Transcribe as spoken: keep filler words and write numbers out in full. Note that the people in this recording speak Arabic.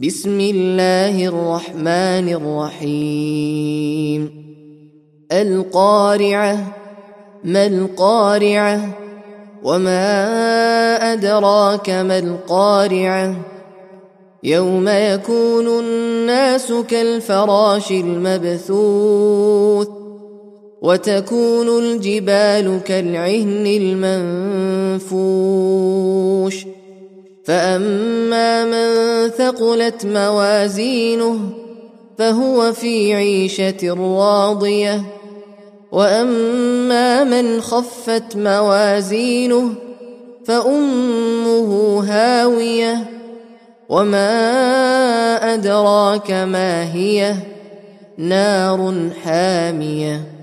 بسم الله الرحمن الرحيم القارعة ما القارعة وما أدراك ما القارعة يوم يكون الناس كالفراش المبثوث وتكون الجبال كالعهن المنفوش فأما من ثقلت موازينه فهو في عيشة راضية وأما من خفت موازينه فأمه هاوية وما أدراك ما هي نار حامية